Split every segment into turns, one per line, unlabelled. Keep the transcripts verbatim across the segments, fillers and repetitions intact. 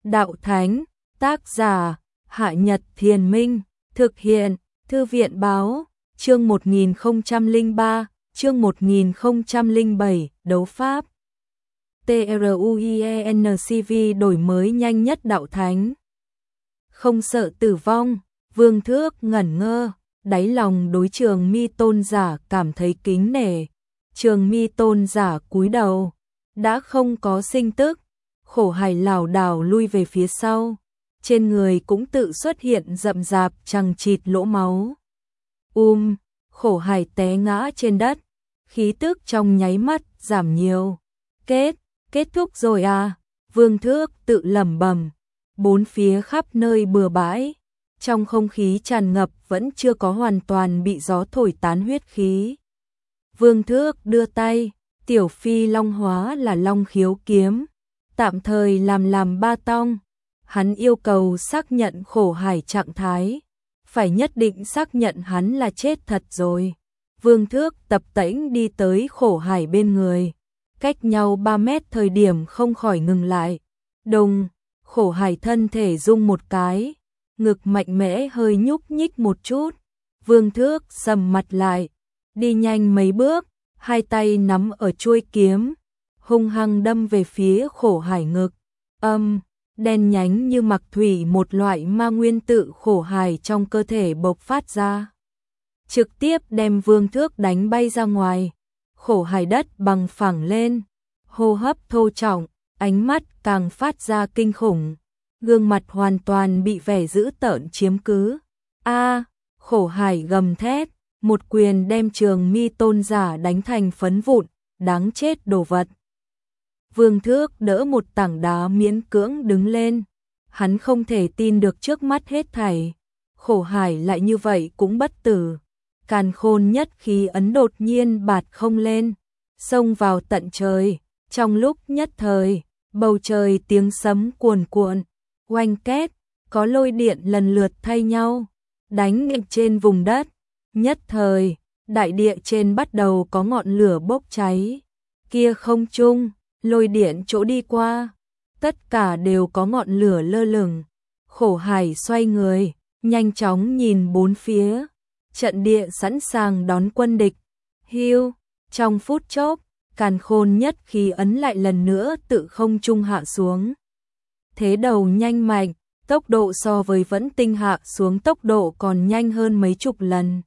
Đạo Thánh, tác giả, Hạ Nhật Thiền Minh, thực hiện, Thư viện Báo, chương một nghìn không trăm lẻ ba, chương một nghìn không trăm lẻ bảy, đấu pháp. TRUIENCV đổi mới nhanh nhất Đạo Thánh. Không sợ tử vong, Vương Thước ngẩn ngơ, đáy lòng đối Trường Mi tôn giả cảm thấy kính nể. Trường Mi tôn giả cúi đầu, đã không có sinh tức, Khổ Hải lảo đảo lui về phía sau, trên người cũng tự xuất hiện rậm rạp chằng chịt lỗ máu. Um, Khổ Hải té ngã trên đất, khí tức trong nháy mắt giảm nhiều. Kết, kết thúc rồi à? Vương Thước tự lẩm bẩm. Bốn phía khắp nơi bừa bãi, trong không khí tràn ngập vẫn chưa có hoàn toàn bị gió thổi tán huyết khí. Vương Thước đưa tay, tiểu phi long hóa là Long Khiếu kiếm, tạm thời làm làm ba tong. Hắn yêu cầu xác nhận Khổ Hải trạng thái, phải nhất định xác nhận hắn là chết thật rồi. Vương Thước tập tễnh đi tới Khổ Hải bên người, cách nhau ba mét thời điểm không khỏi ngừng lại. Đùng, Khổ Hải thân thể rung một cái, ngực mạnh mẽ hơi nhúc nhích một chút. Vương Thước sầm mặt lại, đi nhanh mấy bước, hai tay nắm ở chuôi kiếm, hung hăng đâm về phía Khổ Hải ngực. Âm, đen nhánh như mặc thủy, một loại ma nguyên tự Khổ Hải trong cơ thể bộc phát ra, trực tiếp đem Vương Thước đánh bay ra ngoài. Khổ Hải đất bằng phẳng lên, hô hấp thô trọng, ánh mắt càng phát ra kinh khủng, gương mặt hoàn toàn bị vẻ dữ tợn chiếm cứ. A, Khổ Hải gầm thét, một quyền đem Trường Mi tôn giả đánh thành phấn vụn, đáng chết đồ vật. Vương Thước đỡ một tảng đá miễn cưỡng đứng lên, hắn không thể tin được trước mắt hết thảy. Khổ Hải lại như vậy cũng bất tử. Càn khôn nhất khí ấn đột nhiên bạt không lên, xông vào tận trời. Trong lúc nhất thời, bầu trời tiếng sấm cuồn cuộn, oanh két, có lôi điện lần lượt thay nhau, đánh trên vùng đất. Nhất thời, đại địa trên bắt đầu có ngọn lửa bốc cháy. Kia không trung, lôi điện chỗ đi qua, tất cả đều có ngọn lửa lơ lửng. Khổ Hải xoay người, nhanh chóng nhìn bốn phía. Trận địa sẵn sàng đón quân địch. Hiu, trong phút chốc, càn khôn nhất khí ấn lại lần nữa tự không trung hạ xuống. Thế đầu nhanh mạnh, tốc độ so với vẫn tinh hạ xuống tốc độ còn nhanh hơn mấy chục lần.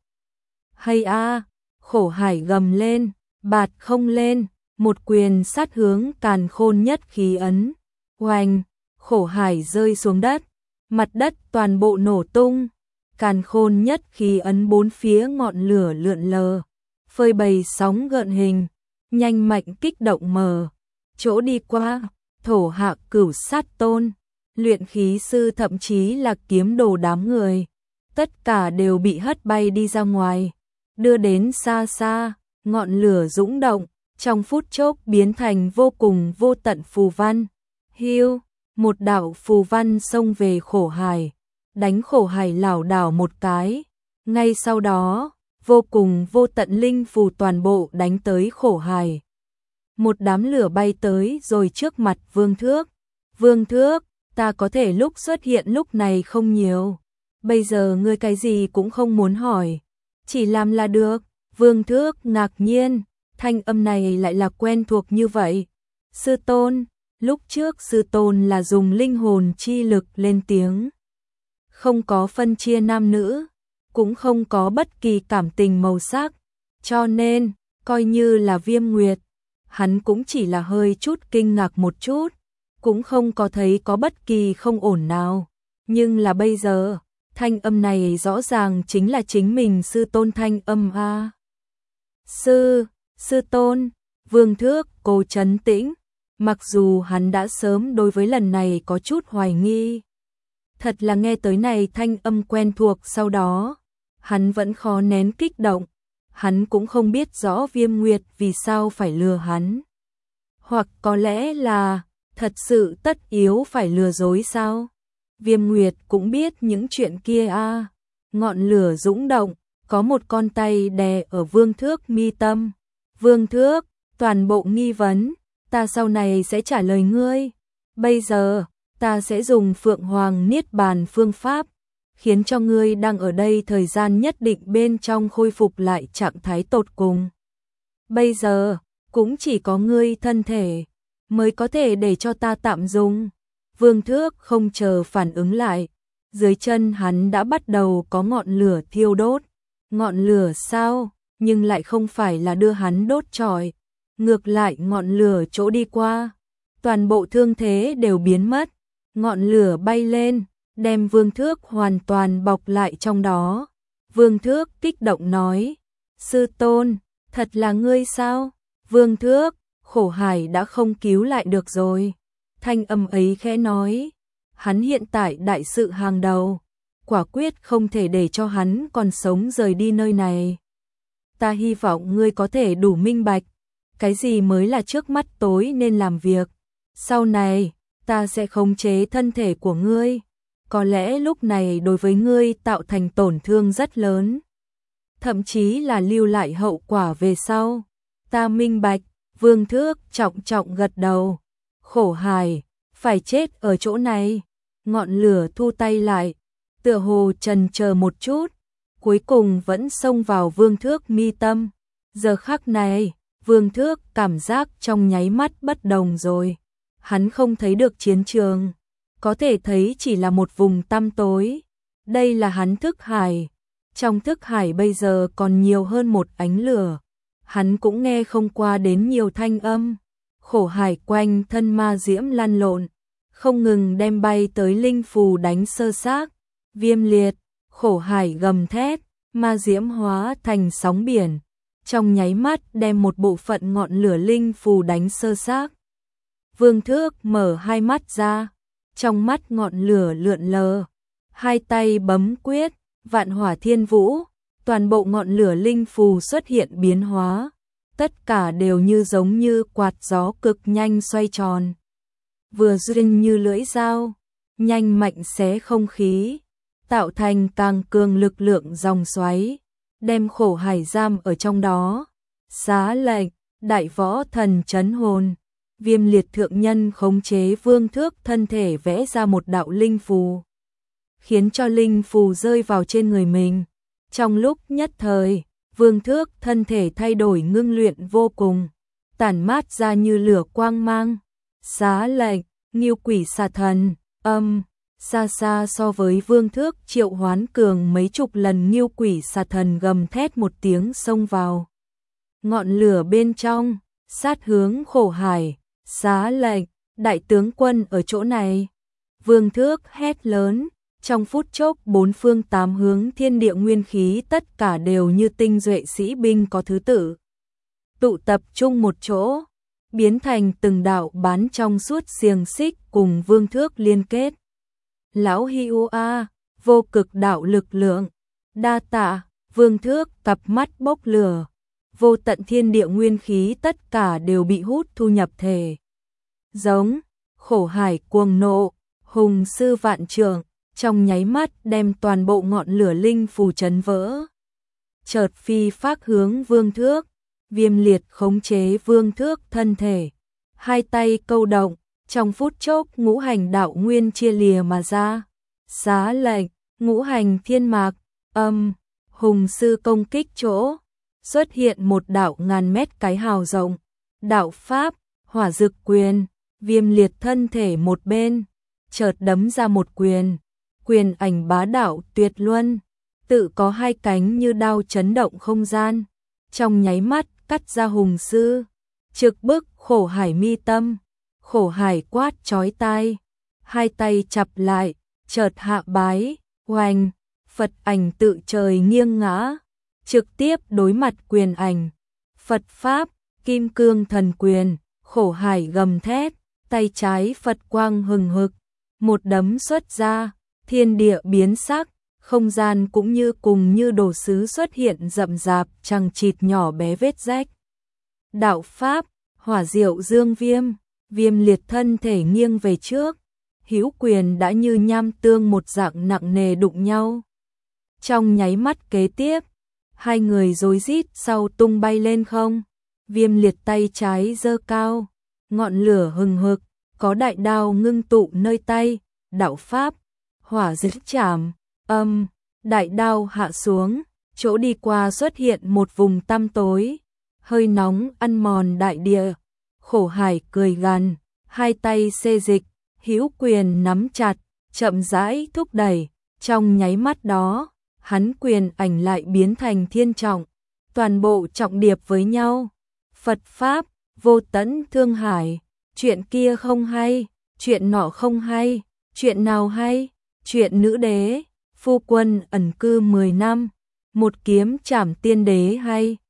Hay a, Khổ Hải gầm lên, bạt không lên, một quyền sát hướng càn khôn nhất khí ấn. Oanh, Khổ Hải rơi xuống đất, mặt đất toàn bộ nổ tung. Càn khôn nhất khí ấn bốn phía ngọn lửa lượn lờ, phơi bày sóng gợn hình, nhanh mạnh kích động mờ. Chỗ đi qua, thổ hạ cửu sát tôn, luyện khí sư thậm chí là kiếm đồ đám người, tất cả đều bị hất bay đi ra ngoài, đưa đến xa xa. Ngọn lửa dũng động, trong phút chốc biến thành vô cùng vô tận phù văn. Hiu, một đạo phù văn xông về Khổ Hải, đánh Khổ Hải lảo đảo một cái. Ngay sau đó, vô cùng vô tận linh phù toàn bộ đánh tới Khổ Hải. Một đám lửa bay tới rồi trước mặt Vương Thước. Vương Thước, ta có thể lúc xuất hiện lúc này không nhiều. Bây giờ ngươi cái gì cũng không muốn hỏi, chỉ làm là được. Vương Thước ngạc nhiên, thanh âm này lại là quen thuộc như vậy. Sư tôn, lúc trước sư tôn là dùng linh hồn chi lực lên tiếng. Không có phân chia nam nữ, cũng không có bất kỳ cảm tình màu sắc, cho nên, coi như là Viêm Nguyệt, hắn cũng chỉ là hơi chút kinh ngạc một chút, cũng không có thấy có bất kỳ không ổn nào. Nhưng là bây giờ, thanh âm này rõ ràng chính là chính mình sư tôn thanh âm a. Sư, sư tôn, Vương Thước cố trấn tĩnh, mặc dù hắn đã sớm đối với lần này có chút hoài nghi. Thật là nghe tới này thanh âm quen thuộc, sau đó, hắn vẫn khó nén kích động. Hắn cũng không biết rõ Viêm Nguyệt vì sao phải lừa hắn. Hoặc có lẽ là, thật sự tất yếu phải lừa dối sao? Viêm Nguyệt cũng biết những chuyện kia a. À. Ngọn lửa dũng động, có một con tay đè ở Vương Thước mi tâm. Vương Thước, toàn bộ nghi vấn, ta sau này sẽ trả lời ngươi. Bây giờ, ta sẽ dùng Phượng Hoàng Niết Bàn phương pháp, khiến cho ngươi đang ở đây thời gian nhất định bên trong khôi phục lại trạng thái tột cùng. Bây giờ, cũng chỉ có ngươi thân thể mới có thể để cho ta tạm dùng. Vương Thước không chờ phản ứng lại, dưới chân hắn đã bắt đầu có ngọn lửa thiêu đốt. Ngọn lửa sao, nhưng lại không phải là đưa hắn đốt trọi, ngược lại ngọn lửa chỗ đi qua, toàn bộ thương thế đều biến mất, ngọn lửa bay lên, đem Vương Thước hoàn toàn bọc lại trong đó. Vương Thước kích động nói, sư tôn, thật là ngươi sao? Vương Thước, khổ hải đã không cứu lại được rồi. Thanh âm ấy khẽ nói, hắn hiện tại đại sự hàng đầu, quả quyết không thể để cho hắn còn sống rời đi nơi này. Ta hy vọng ngươi có thể đủ minh bạch, cái gì mới là trước mắt tối nên làm việc. Sau này, ta sẽ khống chế thân thể của ngươi. Có lẽ lúc này đối với ngươi tạo thành tổn thương rất lớn, thậm chí là lưu lại hậu quả về sau. Ta minh bạch. Vương Thước trọng trọng gật đầu. Khổ hài, phải chết ở chỗ này. Ngọn lửa thu tay lại, tựa hồ chần chờ một chút, cuối cùng vẫn xông vào Vương Thước mi tâm. Giờ khắc này, Vương Thước cảm giác trong nháy mắt bất đồng rồi. Hắn không thấy được chiến trường, có thể thấy chỉ là một vùng tăm tối. Đây là hắn thức hải. Trong thức hải bây giờ còn nhiều hơn một ánh lửa. Hắn cũng nghe không qua đến nhiều thanh âm. Khổ hải quanh thân ma diễm lăn lộn, không ngừng đem bay tới linh phù đánh sơ xác. Viêm liệt, khổ hải gầm thét, ma diễm hóa thành sóng biển, trong nháy mắt đem một bộ phận ngọn lửa linh phù đánh sơ xác. Vương Thước mở hai mắt ra, trong mắt ngọn lửa lượn lờ, hai tay bấm quyết, vạn hỏa thiên vũ, toàn bộ ngọn lửa linh phù xuất hiện biến hóa, tất cả đều như giống như quạt gió cực nhanh xoay tròn. Vừa duyên như lưỡi dao, nhanh mạnh xé không khí, tạo thành càng cường lực lượng dòng xoáy, đem khổ hải giam ở trong đó. Xá lệnh, đại võ thần chấn hồn, Viêm liệt thượng nhân khống chế Vương Thước thân thể vẽ ra một đạo linh phù, khiến cho linh phù rơi vào trên người mình. Trong lúc nhất thời, Vương Thước thân thể thay đổi ngưng luyện vô cùng, tản mát ra như lửa quang mang. Xá lệnh, Ngưu Quỷ Xà Thần, âm, xa xa so với Vương Thước triệu hoán cường mấy chục lần. Ngưu Quỷ Xà Thần gầm thét một tiếng xông vào ngọn lửa bên trong, sát hướng khổ hải. Xá lệnh, đại tướng quân ở chỗ này. Vương Thước hét lớn, trong phút chốc bốn phương tám hướng thiên địa nguyên khí tất cả đều như tinh duệ sĩ binh có thứ tự, tụ tập trung một chỗ, biến thành từng đạo bán trong suốt xiềng xích cùng Vương Thước liên kết. Lão Hiu A, vô cực đạo lực lượng, đa tạ. Vương Thước cặp mắt bốc lửa, vô tận thiên địa nguyên khí tất cả đều bị hút thu nhập thể. Giống, khổ hải cuồng nộ, hùng sư vạn trượng, trong nháy mắt đem toàn bộ ngọn lửa linh phù chấn vỡ. Chợt phi phác hướng Vương Thước, Viêm liệt khống chế Vương Thước thân thể, hai tay câu động, trong phút chốc ngũ hành đạo nguyên chia lìa mà ra. Xá lệnh, ngũ hành thiên mạc, âm, hùng sư công kích chỗ, xuất hiện một đạo ngàn mét cái hào rộng, đạo pháp, hỏa dực quyền. Viêm liệt thân thể một bên, chợt đấm ra một quyền, quyền ảnh bá đạo tuyệt luân, tự có hai cánh như đao chấn động không gian, trong nháy mắt cắt ra hùng sư, trực bức khổ hải mi tâm. Khổ hải quát chói tai, hai tay chặp lại, chợt hạ bái, oanh, Phật ảnh tự trời nghiêng ngã, trực tiếp đối mặt quyền ảnh. Phật pháp, kim cương thần quyền, khổ hải gầm thét, tay trái Phật quang hừng hực, một đấm xuất ra, thiên địa biến sắc, không gian cũng như cùng như đồ sứ xuất hiện rậm rạp chằng chịt nhỏ bé vết rách. Đạo pháp, hỏa diệu dương viêm, Viêm liệt thân thể nghiêng về trước, hữu quyền đã như nham tương một dạng nặng nề đụng nhau. Trong nháy mắt kế tiếp, hai người rối rít sau tung bay lên không. Viêm liệt tay trái giơ cao, ngọn lửa hừng hực, có đại đao ngưng tụ nơi tay, đạo pháp, hỏa dứt chảm, âm, đại đao hạ xuống, chỗ đi qua xuất hiện một vùng tăm tối, hơi nóng ăn mòn đại địa. Khổ Hải cười gằn, hai tay xê dịch, hữu quyền nắm chặt, chậm rãi thúc đẩy, trong nháy mắt đó, hắn quyền ảnh lại biến thành thiên trọng, toàn bộ trọng điệp với nhau. Phật pháp, vô tận thương hải, chuyện kia không hay, chuyện nọ không hay, chuyện nào hay, chuyện nữ đế, phu quân ẩn cư mười năm, một kiếm trảm tiên đế hay.